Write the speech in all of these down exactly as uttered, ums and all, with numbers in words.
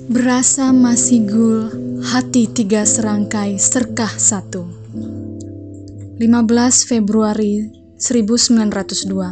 Berasa masih gul, hati tiga serangkai serkah satu. lima belas Februari seribu sembilan ratus dua.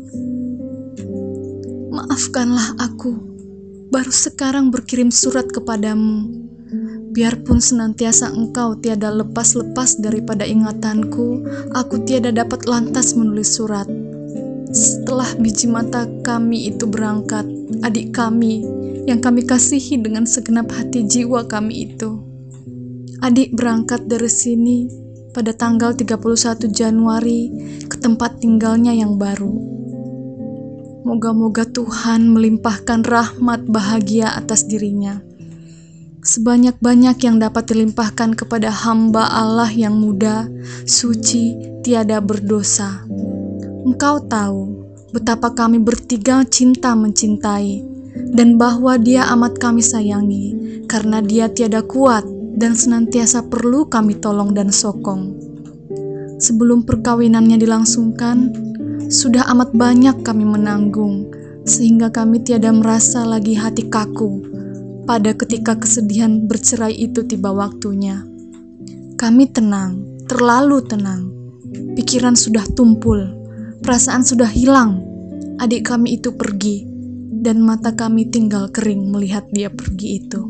Maafkanlah aku, baru sekarang berkirim surat kepadamu. Biarpun senantiasa engkau tiada lepas-lepas daripada ingatanku, aku tiada dapat lantas menulis surat. Setelah biji mata kami itu berangkat, adik kami yang kami kasihi dengan segenap hati jiwa kami itu. Adik berangkat dari sini pada tanggal tiga puluh satu Januari ke tempat tinggalnya yang baru. Moga-moga Tuhan melimpahkan rahmat bahagia atas dirinya, sebanyak-banyak yang dapat dilimpahkan kepada hamba Allah yang muda, suci, tiada berdosa. Engkau tahu betapa kami bertiga cinta mencintai, dan bahwa dia amat kami sayangi, karena dia tiada kuat dan senantiasa perlu kami tolong dan sokong. Sebelum perkawinannya dilangsungkan, sudah amat banyak kami menanggung, sehingga kami tiada merasa lagi hati kaku pada ketika kesedihan bercerai itu tiba waktunya. Kami tenang, terlalu tenang. Pikiran sudah tumpul, perasaan sudah hilang. Adik kami itu pergi, dan mata kami tinggal kering melihat dia pergi itu.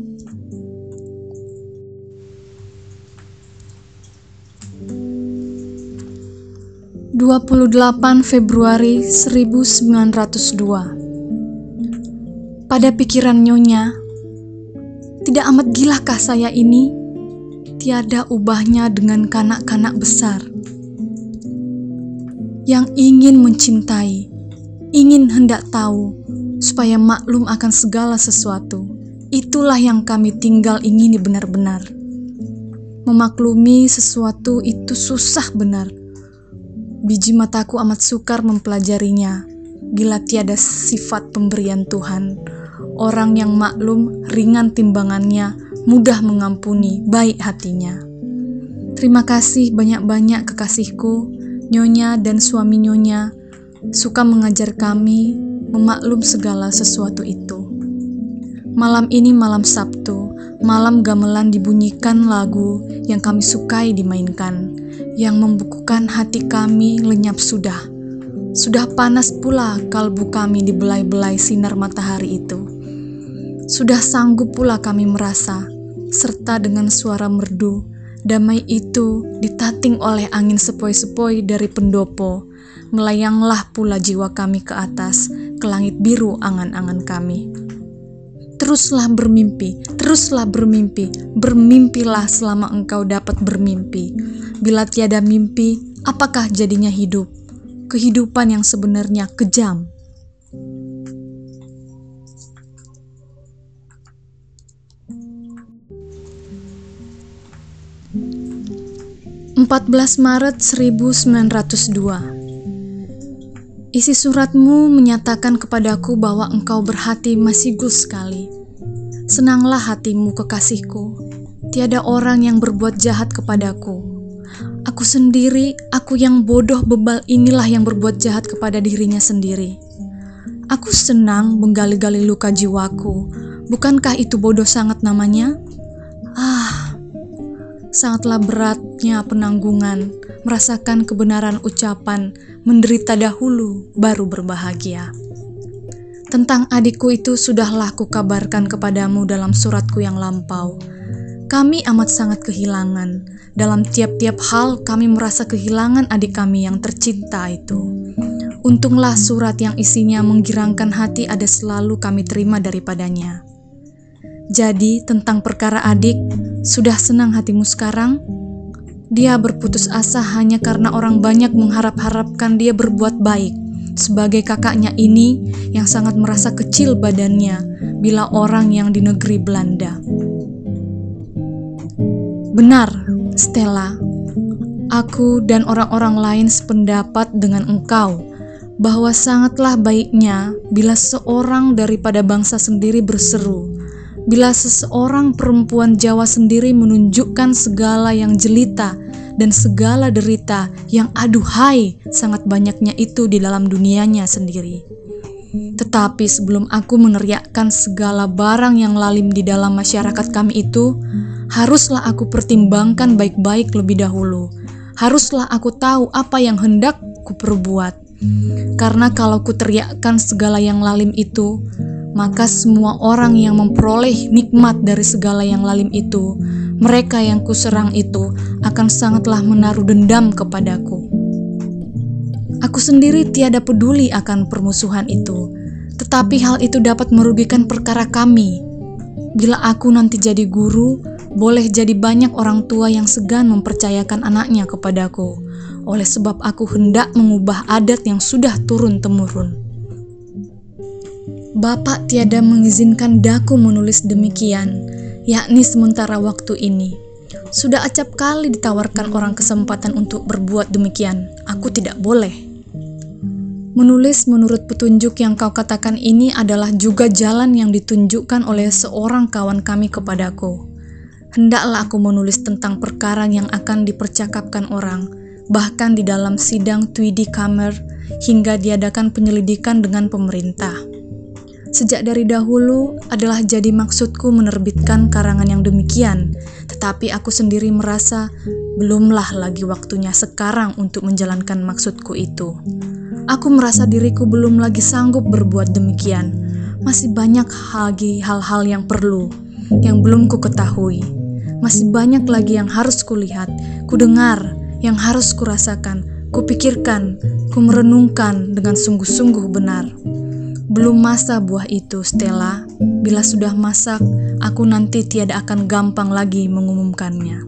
dua puluh delapan Februari seribu sembilan ratus dua. Pada pikiran Nyonya, tidak amat gilakah saya ini? Tiada ubahnya dengan kanak-kanak besar yang ingin mencintai, ingin hendak tahu, supaya maklum akan segala sesuatu. Itulah yang kami tinggal ingini benar-benar. Memaklumi sesuatu itu susah benar. Biji mataku amat sukar mempelajarinya, bila tiada sifat pemberian Tuhan. Orang yang maklum, ringan timbangannya, mudah mengampuni, baik hatinya. Terima kasih banyak-banyak kekasihku, Nyonya dan suami Nyonya, suka mengajar kami memaklum segala sesuatu itu. Malam ini malam Sabtu, malam gamelan dibunyikan lagu yang kami sukai dimainkan, yang membukukan hati kami lenyap sudah. Sudah panas pula kalbu kami dibelai-belai sinar matahari itu. Sudah sanggup pula kami merasa, serta dengan suara merdu, damai itu ditating oleh angin sepoi-sepoi dari pendopo. Melayanglah pula jiwa kami ke atas, ke langit biru angan-angan kami. Teruslah bermimpi, teruslah bermimpi, bermimpilah selama engkau dapat bermimpi. Bila tiada mimpi, apakah jadinya hidup? Kehidupan yang sebenarnya kejam. empat belas Maret seribu sembilan ratus dua. Isi suratmu menyatakan kepadaku bahwa engkau berhati masih gul sekali. Senanglah hatimu, kekasihku. Tiada orang yang berbuat jahat kepadaku. Aku sendiri, aku yang bodoh bebal inilah yang berbuat jahat kepada dirinya sendiri. Aku senang menggali-gali luka jiwaku. Bukankah itu bodoh sangat namanya? Ah, sangatlah beratnya penanggungan, merasakan kebenaran ucapan, menderita dahulu, baru berbahagia. Tentang adikku itu sudahlah kukabarkan kepadamu dalam suratku yang lampau. Kami amat sangat kehilangan. Dalam tiap-tiap hal kami merasa kehilangan adik kami yang tercinta itu. Untunglah surat yang isinya menggirangkan hati ada selalu kami terima daripadanya. Jadi tentang perkara adik, sudah senang hatimu sekarang? Dia berputus asa hanya karena orang banyak mengharap-harapkan dia berbuat baik. Sebagai kakaknya ini yang sangat merasa kecil badannya bila orang yang di negeri Belanda. Benar, Stella. Aku dan orang-orang lain sependapat dengan engkau bahwa sangatlah baiknya bila seorang daripada bangsa sendiri berseru. Bila seseorang perempuan Jawa sendiri menunjukkan segala yang jelita dan segala derita yang aduhai sangat banyaknya itu di dalam dunianya sendiri. Tetapi sebelum aku meneriakkan segala barang yang lalim di dalam masyarakat kami itu, haruslah aku pertimbangkan baik-baik lebih dahulu. Haruslah aku tahu apa yang hendak ku perbuat. Karena kalau ku teriakkan segala yang lalim itu, maka semua orang yang memperoleh nikmat dari segala yang lalim itu, mereka yang kuserang itu akan sangatlah menaruh dendam kepadaku. Aku sendiri tiada peduli akan permusuhan itu, tetapi hal itu dapat merugikan perkara kami. Bila aku nanti jadi guru, boleh jadi banyak orang tua yang segan mempercayakan anaknya kepadaku, oleh sebab aku hendak mengubah adat yang sudah turun-temurun. Bapak tiada mengizinkan daku menulis demikian, yakni sementara waktu ini. Sudah acap kali ditawarkan orang kesempatan untuk berbuat demikian, aku tidak boleh. Menulis menurut petunjuk yang kau katakan ini adalah juga jalan yang ditunjukkan oleh seorang kawan kami kepadaku. Hendaklah aku menulis tentang perkara yang akan dipercakapkan orang, bahkan di dalam sidang Tweede Kamer, hingga diadakan penyelidikan dengan pemerintah. Sejak dari dahulu adalah jadi maksudku menerbitkan karangan yang demikian, tetapi aku sendiri merasa belumlah lagi waktunya sekarang untuk menjalankan maksudku itu. Aku merasa diriku belum lagi sanggup berbuat demikian. Masih banyak lagi hal-hal yang perlu, yang belum ku ketahui. Masih banyak lagi yang harus kulihat, kudengar, yang harus kurasakan, kupikirkan, ku merenungkan dengan sungguh-sungguh benar. Belum masa buah itu, Stella. Bila sudah masak, aku nanti tiada akan gampang lagi mengumumkannya.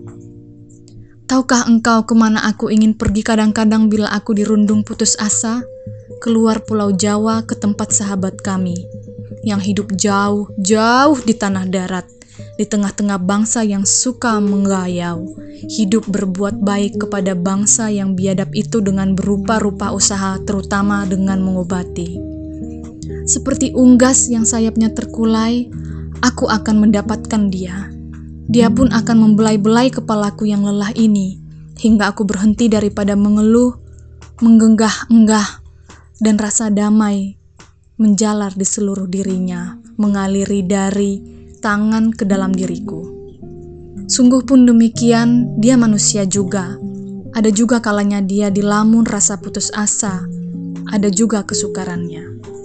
Tahukah engkau kemana aku ingin pergi kadang-kadang bila aku dirundung putus asa? Keluar Pulau Jawa ke tempat sahabat kami, yang hidup jauh, jauh di tanah darat, di tengah-tengah bangsa yang suka menggayau, hidup berbuat baik kepada bangsa yang biadab itu dengan berupa-rupa usaha, terutama dengan mengobati. Seperti unggas yang sayapnya terkulai, aku akan mendapatkan dia. Dia pun akan membelai-belai kepalaku yang lelah ini, hingga aku berhenti daripada mengeluh, menggenggah-enggah, dan rasa damai menjalar di seluruh dirinya, mengaliri dari tangan ke dalam diriku. Sungguh pun demikian, dia manusia juga. Ada juga kalanya dia dilamun rasa putus asa, ada juga kesukarannya.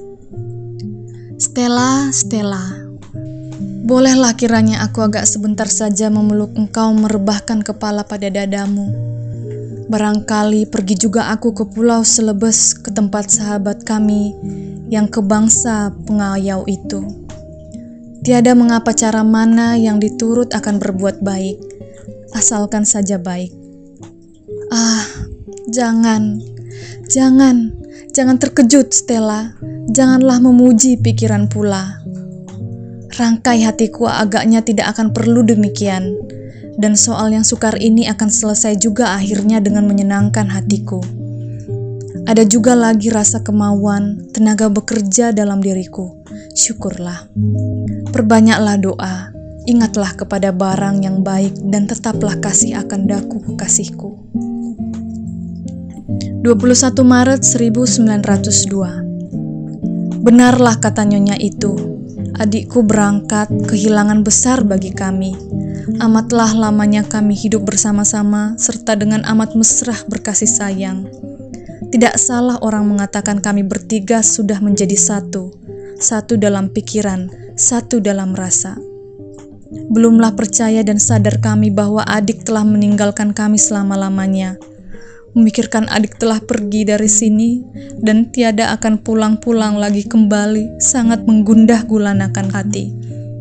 Stella, Stella, bolehlah kiranya aku agak sebentar saja memeluk engkau merebahkan kepala pada dadamu. Barangkali pergi juga aku ke pulau Celebes ke tempat sahabat kami yang ke bangsa pengayau itu. Tiada mengapa cara mana yang diturut akan berbuat baik, asalkan saja baik. Ah, jangan, jangan, jangan terkejut Stella, janganlah memuji pikiran pula. Rangkai hatiku agaknya tidak akan perlu demikian, dan soal yang sukar ini akan selesai juga akhirnya dengan menyenangkan hatiku. Ada juga lagi rasa kemauan, tenaga bekerja dalam diriku. Syukurlah. Perbanyaklah doa, ingatlah kepada barang yang baik, dan tetaplah kasih akan daku kekasihku. dua puluh satu Maret seribu sembilan ratus dua. Benarlah kata nyonya itu. Adikku berangkat, kehilangan besar bagi kami. Amatlah lamanya kami hidup bersama-sama, serta dengan amat mesra berkasih sayang. Tidak salah orang mengatakan kami bertiga sudah menjadi satu, satu dalam pikiran, satu dalam rasa. Belumlah percaya dan sadar kami bahwa adik telah meninggalkan kami selama-lamanya. Memikirkan adik telah pergi dari sini dan tiada akan pulang-pulang lagi kembali sangat menggundah gulanakan hati.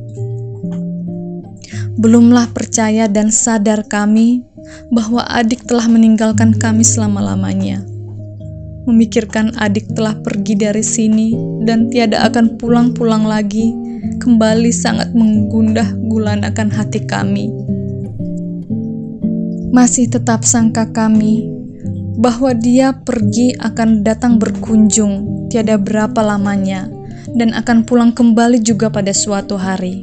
Belumlah percaya dan sadar kami bahwa adik telah meninggalkan kami selama-lamanya. Memikirkan adik telah pergi dari sini dan tiada akan pulang-pulang lagi kembali sangat menggundah gulanakan hati kami. Masih tetap sangka kami bahwa dia pergi akan datang berkunjung tiada berapa lamanya dan akan pulang kembali juga pada suatu hari.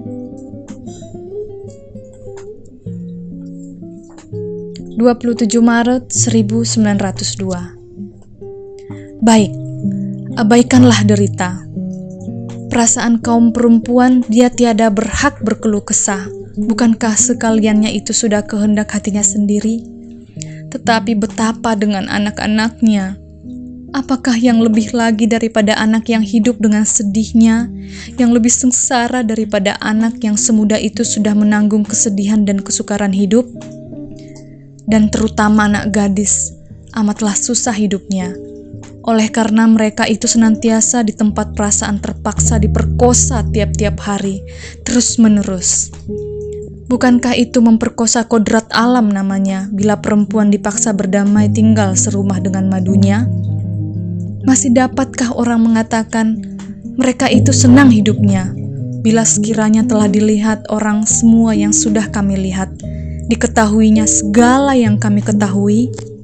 dua puluh tujuh Maret seribu sembilan ratus dua. Baik, Abaikanlah derita. Perasaan kaum perempuan dia tiada berhak berkeluh kesah. Bukankah sekaliannya itu sudah kehendak hatinya sendiri? Tetapi betapa dengan anak-anaknya? Apakah yang lebih lagi daripada anak yang hidup dengan sedihnya, yang lebih sengsara daripada anak yang semudah itu sudah menanggung kesedihan dan kesukaran hidup? Dan terutama anak gadis, amatlah susah hidupnya. Oleh karena mereka itu senantiasa di tempat perasaan terpaksa diperkosa tiap-tiap hari, terus-menerus. Bukankah itu memperkosa kodrat alam namanya, bila perempuan dipaksa berdamai tinggal serumah dengan madunya? Masih dapatkah orang mengatakan mereka itu senang hidupnya, bila sekiranya telah dilihat orang semua yang sudah kami lihat, diketahuinya segala yang kami ketahui?